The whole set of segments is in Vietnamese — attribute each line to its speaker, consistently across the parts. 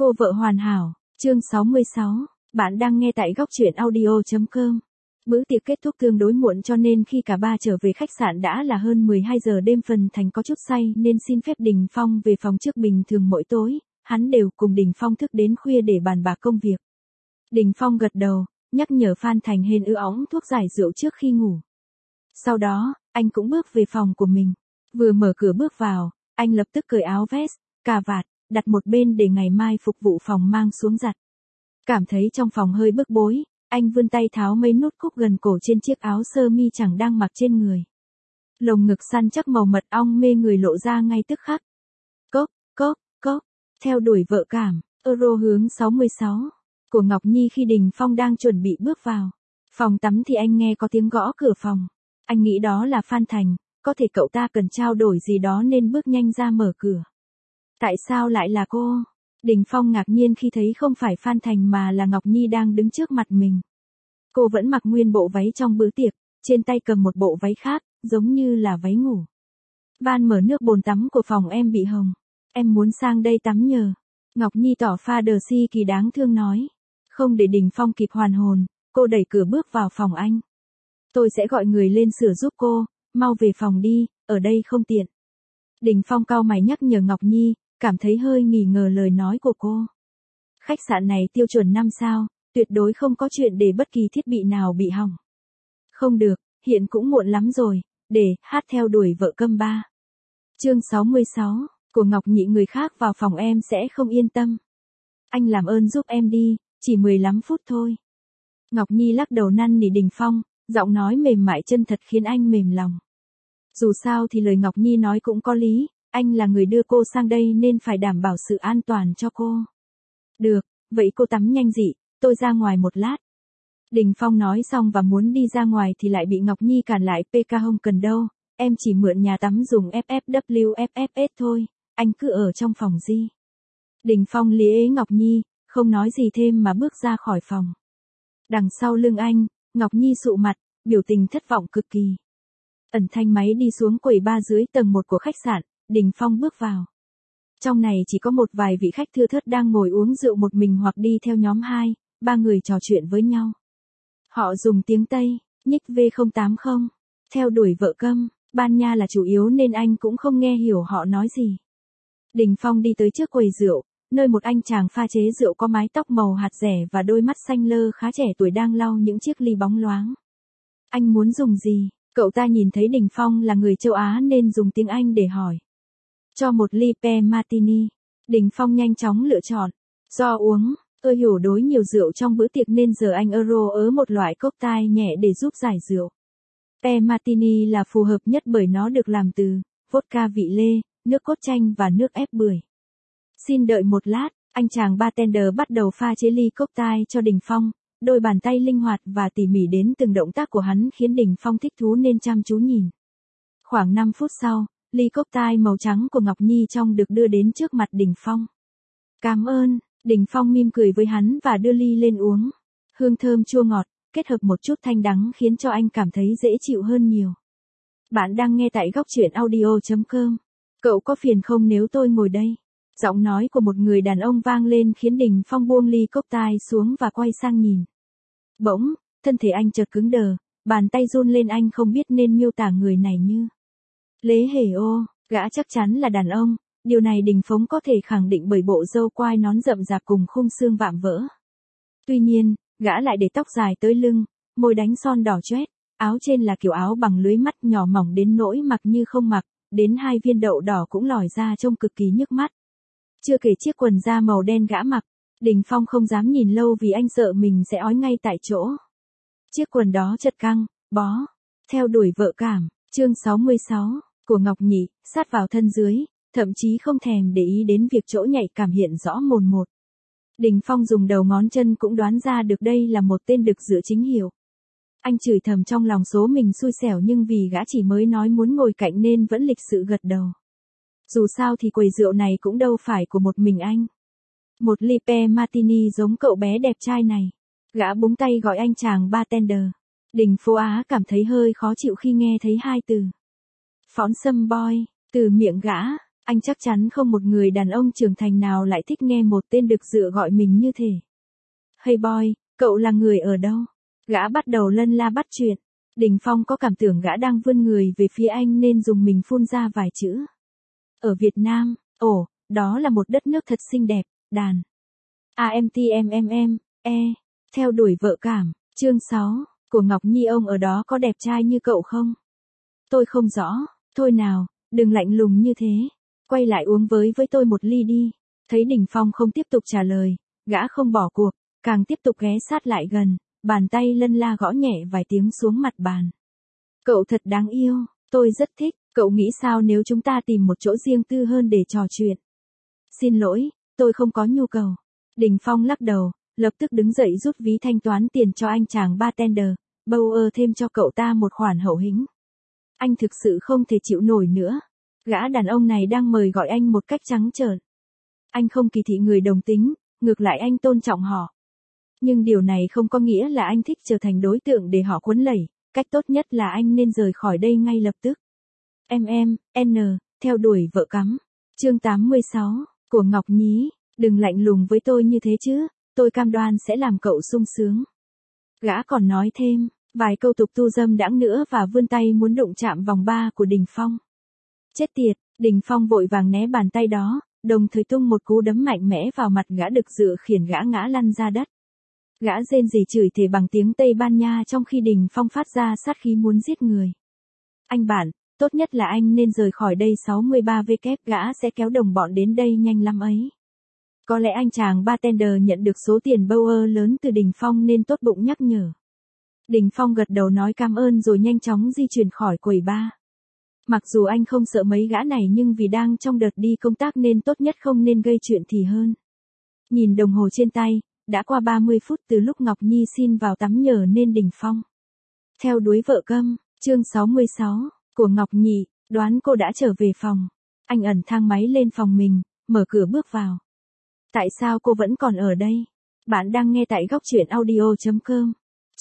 Speaker 1: Cô vợ hoàn hảo, chương 66, bạn đang nghe tại góc truyện audio.com. Bữa tiệc kết thúc tương đối muộn cho nên khi cả ba trở về khách sạn đã là hơn 12 giờ đêm. Phần Thành có chút say nên xin phép Đình Phong về phòng trước. Bình thường mỗi tối, hắn đều cùng Đình Phong thức đến khuya để bàn bạc công việc. Đình Phong gật đầu, nhắc nhở Phan Thành hên óng thuốc giải rượu trước khi ngủ. Sau đó, anh cũng bước về phòng của mình. Vừa mở cửa bước vào, anh lập tức cởi áo vest, cà vạt, đặt một bên để ngày mai phục vụ phòng mang xuống giặt. Cảm thấy trong phòng hơi bức bối, anh vươn tay tháo mấy nút cúc gần cổ trên chiếc áo sơ mi chẳng đang mặc trên người. Lồng ngực săn chắc màu mật ong mê người lộ ra ngay tức khắc. Cốc, cốc, cốc, theo đuổi vợ cảm, Euro hướng 66, của Ngọc Nhi khi Đình Phong đang chuẩn bị bước vào phòng tắm thì anh nghe có tiếng gõ cửa phòng. Anh nghĩ đó là Phan Thành, có thể cậu ta cần trao đổi gì đó nên bước nhanh ra mở cửa. Tại sao lại là cô? Đình Phong ngạc nhiên khi thấy không phải Phan Thành mà là Ngọc Nhi đang đứng trước mặt mình. Cô vẫn mặc nguyên bộ váy trong bữa tiệc, trên tay cầm một bộ váy khác, giống như là váy ngủ. Van mở nước bồn tắm của phòng em bị hồng. Em muốn sang đây tắm nhờ. Ngọc Nhi tỏ pha đờ si kỳ đáng thương nói. Không để Đình Phong kịp hoàn hồn, cô đẩy cửa bước vào phòng anh. Tôi sẽ gọi người lên sửa giúp cô, mau về phòng đi, ở đây không tiện. Đình Phong cau mày nhắc nhở Ngọc Nhi, cảm thấy hơi nghi ngờ lời nói của cô. Khách sạn này tiêu chuẩn 5 sao, tuyệt đối không có chuyện để bất kỳ thiết bị nào bị hỏng. Không được, hiện cũng muộn lắm rồi, để hát theo đuổi vợ câm ba. Chương 66, của Ngọc Nhị người khác vào phòng em sẽ không yên tâm. Anh làm ơn giúp em đi, chỉ 15 phút thôi. Ngọc Nhi lắc đầu năn nỉ Đình Phong, giọng nói mềm mại chân thật khiến anh mềm lòng. Dù sao thì lời Ngọc Nhi nói cũng có lý, anh là người đưa cô sang đây nên phải đảm bảo sự an toàn cho cô. Được, vậy cô tắm nhanh dị, tôi ra ngoài một lát. Đình Phong nói xong và muốn đi ra ngoài thì lại bị Ngọc Nhi cản lại. PK không cần đâu, em chỉ mượn nhà tắm dùng FFWFFS thôi, anh cứ ở trong phòng đi. Đình Phong lý ế Ngọc Nhi, không nói gì thêm mà bước ra khỏi phòng. Đằng sau lưng anh, Ngọc Nhi sụ mặt, biểu tình thất vọng cực kỳ. Ẩn thanh máy đi xuống quầy bar dưới tầng 1 của khách sạn, Đình Phong bước vào. Trong này chỉ có một vài vị khách thưa thớt đang ngồi uống rượu một mình hoặc đi theo nhóm 2, 3 người trò chuyện với nhau. Họ dùng tiếng Tây, nhích V080, theo đuổi vợ câm, Ban Nha là chủ yếu nên anh cũng không nghe hiểu họ nói gì. Đình Phong đi tới trước quầy rượu, nơi một anh chàng pha chế rượu có mái tóc màu hạt rẻ và đôi mắt xanh lơ khá trẻ tuổi đang lau những chiếc ly bóng loáng. Anh muốn dùng gì? Cậu ta nhìn thấy Đình Phong là người châu Á nên dùng tiếng Anh để hỏi. Cho một ly pe martini. Đình Phong nhanh chóng lựa chọn. Do uống, hiểu đối nhiều rượu trong bữa tiệc nên giờ anh ớ một loại cocktail nhẹ để giúp giải rượu. Pe martini là phù hợp nhất bởi nó được làm từ vodka vị lê, nước cốt chanh và nước ép bưởi. Xin đợi một lát, anh chàng bartender bắt đầu pha chế ly cocktail cho Đình Phong. Đôi bàn tay linh hoạt và tỉ mỉ đến từng động tác của hắn khiến Đình Phong thích thú nên chăm chú nhìn. Khoảng 5 phút sau, ly cocktail màu trắng của Ngọc Nhi trong được đưa đến trước mặt Đình Phong. Cảm ơn, Đình Phong mỉm cười với hắn và đưa ly lên uống. Hương thơm chua ngọt, kết hợp một chút thanh đắng khiến cho anh cảm thấy dễ chịu hơn nhiều. Bạn đang nghe tại góc truyện audio.com. Cậu có phiền không nếu tôi ngồi đây? Giọng nói của một người đàn ông vang lên khiến Đình Phong buông ly cocktail xuống và quay sang nhìn. Bỗng, thân thể anh chợt cứng đờ, bàn tay run lên anh không biết nên miêu tả người này như. Lế Hề Ô, gã chắc chắn là đàn ông, điều này Đình Phong có thể khẳng định bởi bộ râu quai nón rậm rạp cùng khung xương vạm vỡ. Tuy nhiên, gã lại để tóc dài tới lưng, môi đánh son đỏ chót, áo trên là kiểu áo bằng lưới mắt nhỏ mỏng đến nỗi mặc như không mặc, đến 2 viên đậu đỏ cũng lòi ra trông cực kỳ nhức mắt. Chưa kể chiếc quần da màu đen gã mặc, Đình Phong không dám nhìn lâu vì anh sợ mình sẽ ói ngay tại chỗ. Chiếc quần đó chật căng, bó, theo đuổi vợ cảm, chương 66, của Ngọc Nhị, sát vào thân dưới, thậm chí không thèm để ý đến việc chỗ nhạy cảm hiện rõ mồn một. Đình Phong dùng đầu ngón chân cũng đoán ra được đây là một tên đực dựa chính hiệu. Anh chửi thầm trong lòng số mình xui xẻo nhưng vì gã chỉ mới nói muốn ngồi cạnh nên vẫn lịch sự gật đầu. Dù sao thì quầy rượu này cũng đâu phải của một mình anh. Một ly pe martini giống cậu bé đẹp trai này. Gã búng tay gọi anh chàng bartender. Đình Phố Á cảm thấy hơi khó chịu khi nghe thấy hai từ. Phón sâm boy, từ miệng gã, Anh chắc chắn không một người đàn ông trưởng thành nào lại thích nghe một tên đực dựa gọi mình như thế. Hey boy, cậu là người ở đâu? Gã bắt đầu lân la bắt chuyện. Đình Phong có cảm tưởng gã đang vươn người về phía anh nên dùng mình phun ra vài chữ. Ở Việt Nam, ồ, đó là một đất nước thật xinh đẹp, đàn. Theo đuổi vợ cảm, chương 6, của Ngọc Nhi ông ở đó có đẹp trai như cậu không? Tôi không rõ, thôi nào, đừng lạnh lùng như thế. Quay lại uống với tôi một ly đi. Thấy Đình Phong không tiếp tục trả lời, gã không bỏ cuộc, càng tiếp tục ghé sát lại gần, bàn tay lân la gõ nhẹ vài tiếng xuống mặt bàn. Cậu thật đáng yêu, tôi rất thích, cậu nghĩ sao nếu chúng ta tìm một chỗ riêng tư hơn để trò chuyện? Xin lỗi, tôi không có nhu cầu. Đình Phong lắc đầu, lập tức đứng dậy rút ví thanh toán tiền cho anh chàng bartender, Bauer thêm cho cậu ta một khoản hậu hĩnh. Anh thực sự không thể chịu nổi nữa. Gã đàn ông này đang mời gọi anh một cách trắng trợn. Anh không kỳ thị người đồng tính, ngược lại anh tôn trọng họ. Nhưng điều này không có nghĩa là anh thích trở thành đối tượng để họ quấn lẩy, cách tốt nhất là anh nên rời khỏi đây ngay lập tức. Theo đuổi vợ cắm. Chương 86, của Ngọc Nhí, đừng lạnh lùng với tôi như thế chứ, tôi cam đoan sẽ làm cậu sung sướng. Gã còn nói thêm, vài câu tục tu dâm đãng nữa và vươn tay muốn đụng chạm vòng ba của Đình Phong. Chết tiệt, Đình Phong vội vàng né bàn tay đó, đồng thời tung một cú đấm mạnh mẽ vào mặt gã đực dựa khiến gã ngã lăn ra đất. Gã rên rỉ chửi thề bằng tiếng Tây Ban Nha trong khi Đình Phong phát ra sát khí muốn giết người. Anh bạn, tốt nhất là anh nên rời khỏi đây 63W, gã sẽ kéo đồng bọn đến đây nhanh lắm ấy. Có lẽ anh chàng bartender nhận được số tiền Bauer lớn từ Đình Phong nên tốt bụng nhắc nhở. Đình Phong gật đầu nói cảm ơn rồi nhanh chóng di chuyển khỏi quầy bar. Mặc dù anh không sợ mấy gã này nhưng vì đang trong đợt đi công tác nên tốt nhất không nên gây chuyện thì hơn. Nhìn đồng hồ trên tay, đã qua 30 phút từ lúc Ngọc Nhi xin vào tắm nhờ nên Đình Phong. Theo đuổi vợ câm, chương 66, của Ngọc Nhị, đoán cô đã trở về phòng. Anh ẩn thang máy lên phòng mình, mở cửa bước vào. Tại sao cô vẫn còn ở đây? Bạn đang nghe tại góc truyện audio.com.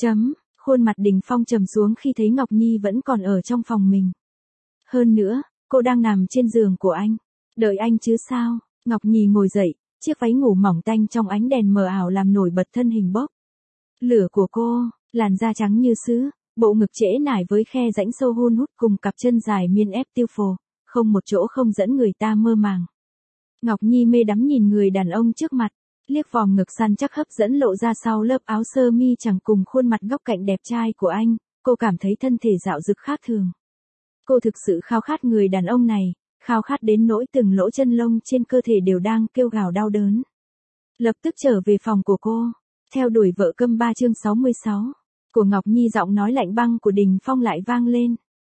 Speaker 1: Khuôn mặt Đình Phong trầm xuống khi thấy Ngọc Nhi vẫn còn ở trong phòng mình. Hơn nữa, cô đang nằm trên giường của anh. Đợi anh chứ sao? Ngọc Nhi ngồi dậy, chiếc váy ngủ mỏng tanh trong ánh đèn mờ ảo làm nổi bật thân hình bốc lửa của cô, làn da trắng như sứ, bộ ngực trễ nải với khe rãnh sâu hun hút cùng cặp chân dài miên ép tiêu phồ, không một chỗ không dẫn người ta mơ màng. Ngọc Nhi mê đắm nhìn người đàn ông trước mặt, liếc vòm ngực săn chắc hấp dẫn lộ ra sau lớp áo sơ mi chẳng cùng khuôn mặt góc cạnh đẹp trai của anh, cô cảm thấy thân thể dạo dực khác thường. Cô thực sự khao khát người đàn ông này, khao khát đến nỗi từng lỗ chân lông trên cơ thể đều đang kêu gào đau đớn. Lập tức trở về phòng của cô, theo đuổi vợ câm 3 chương 66, của Ngọc Nhi giọng nói lạnh băng của Đình Phong lại vang lên.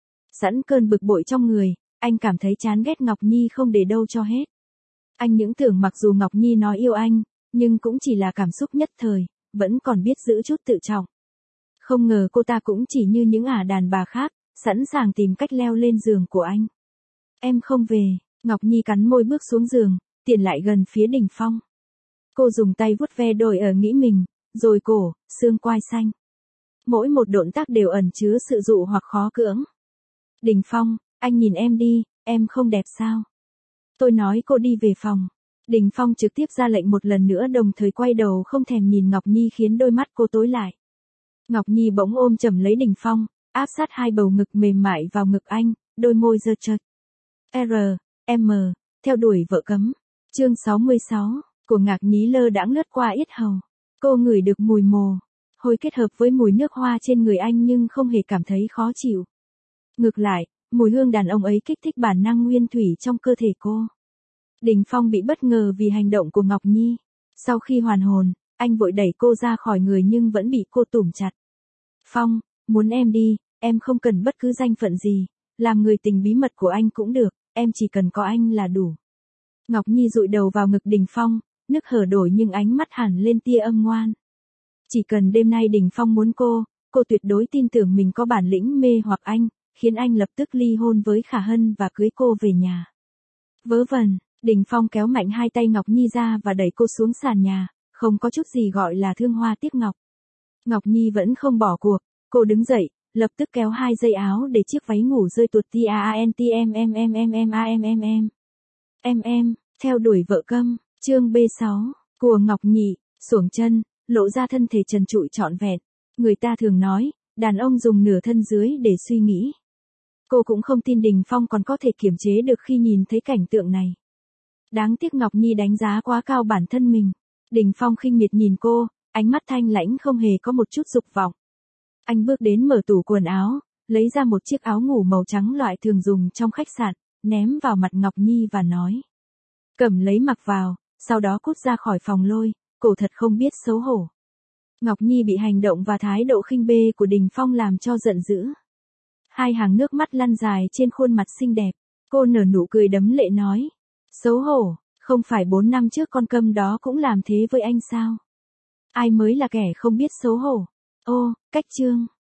Speaker 1: Sẵn cơn bực bội trong người, anh cảm thấy chán ghét Ngọc Nhi không để đâu cho hết. Anh những tưởng mặc dù Ngọc Nhi nói yêu anh, nhưng cũng chỉ là cảm xúc nhất thời, vẫn còn biết giữ chút tự trọng. Không ngờ cô ta cũng chỉ như những đàn bà khác, sẵn sàng tìm cách leo lên giường của anh. Em không về, Ngọc Nhi cắn môi bước xuống giường, tiến lại gần phía Đình Phong. Cô dùng tay vuốt ve đồi ở nghĩ mình, rồi cổ, xương quai xanh. Mỗi một động tác đều ẩn chứa sự dụ hoặc khó cưỡng. Đình Phong, anh nhìn em đi, em không đẹp sao? Tôi nói cô đi về phòng. Đình Phong trực tiếp ra lệnh một lần nữa đồng thời quay đầu không thèm nhìn Ngọc Nhi khiến đôi mắt cô tối lại. Ngọc Nhi bỗng ôm chầm lấy Đình Phong, áp sát hai bầu ngực mềm mại vào ngực anh, đôi môi giơ chật. Theo đuổi vợ cấm. Chương 66, của Ngạc Nhí lơ đãng lướt qua yết hầu. Cô ngửi được mùi mồ hôi kết hợp với mùi nước hoa trên người anh nhưng không hề cảm thấy khó chịu. Ngược lại, mùi hương đàn ông ấy kích thích bản năng nguyên thủy trong cơ thể cô. Đình Phong bị bất ngờ vì hành động của Ngọc Nhi. Sau khi hoàn hồn, anh vội đẩy cô ra khỏi người nhưng vẫn bị cô tủm chặt. Phong, muốn em đi, em không cần bất cứ danh phận gì, làm người tình bí mật của anh cũng được, em chỉ cần có anh là đủ. Ngọc Nhi dụi đầu vào ngực Đình Phong, nức hở đổi nhưng ánh mắt hẳn lên tia âm ngoan. Chỉ cần đêm nay Đình Phong muốn cô tuyệt đối tin tưởng mình có bản lĩnh mê hoặc anh, khiến anh lập tức ly hôn với Khả Hân và cưới cô về nhà. Vớ vẩn, Đình Phong kéo mạnh hai tay Ngọc Nhi ra và đẩy cô xuống sàn nhà, không có chút gì gọi là thương hoa tiếc ngọc. Ngọc Nhi vẫn không bỏ cuộc, cô đứng dậy, lập tức kéo hai dây áo để chiếc váy ngủ rơi tuột Em, theo đuổi vợ câm, chương B6, của Ngọc Nhị, xuồng chân, lộ ra thân thể trần trụi trọn vẹn. Người ta thường nói, đàn ông dùng nửa thân dưới để suy nghĩ. Cô cũng không tin Đình Phong còn có thể kiềm chế được khi nhìn thấy cảnh tượng này. Đáng tiếc Ngọc Nhi đánh giá quá cao bản thân mình. Đình Phong khinh miệt nhìn cô, ánh mắt thanh lãnh không hề có một chút dục vọng. Anh bước đến mở tủ quần áo, lấy ra một chiếc áo ngủ màu trắng loại thường dùng trong khách sạn, ném vào mặt Ngọc Nhi và nói. Cầm lấy mặc vào, sau đó cút ra khỏi phòng Lôi, cổ thật không biết xấu hổ. Ngọc Nhi bị hành động và thái độ khinh bê của Đình Phong làm cho giận dữ. Hai hàng nước mắt lăn dài trên khuôn mặt xinh đẹp, cô nở nụ cười đẫm lệ nói. Xấu hổ, không phải 4 năm trước con câm đó cũng làm thế với anh sao? Ai mới là kẻ không biết xấu hổ? Ô, cách chương.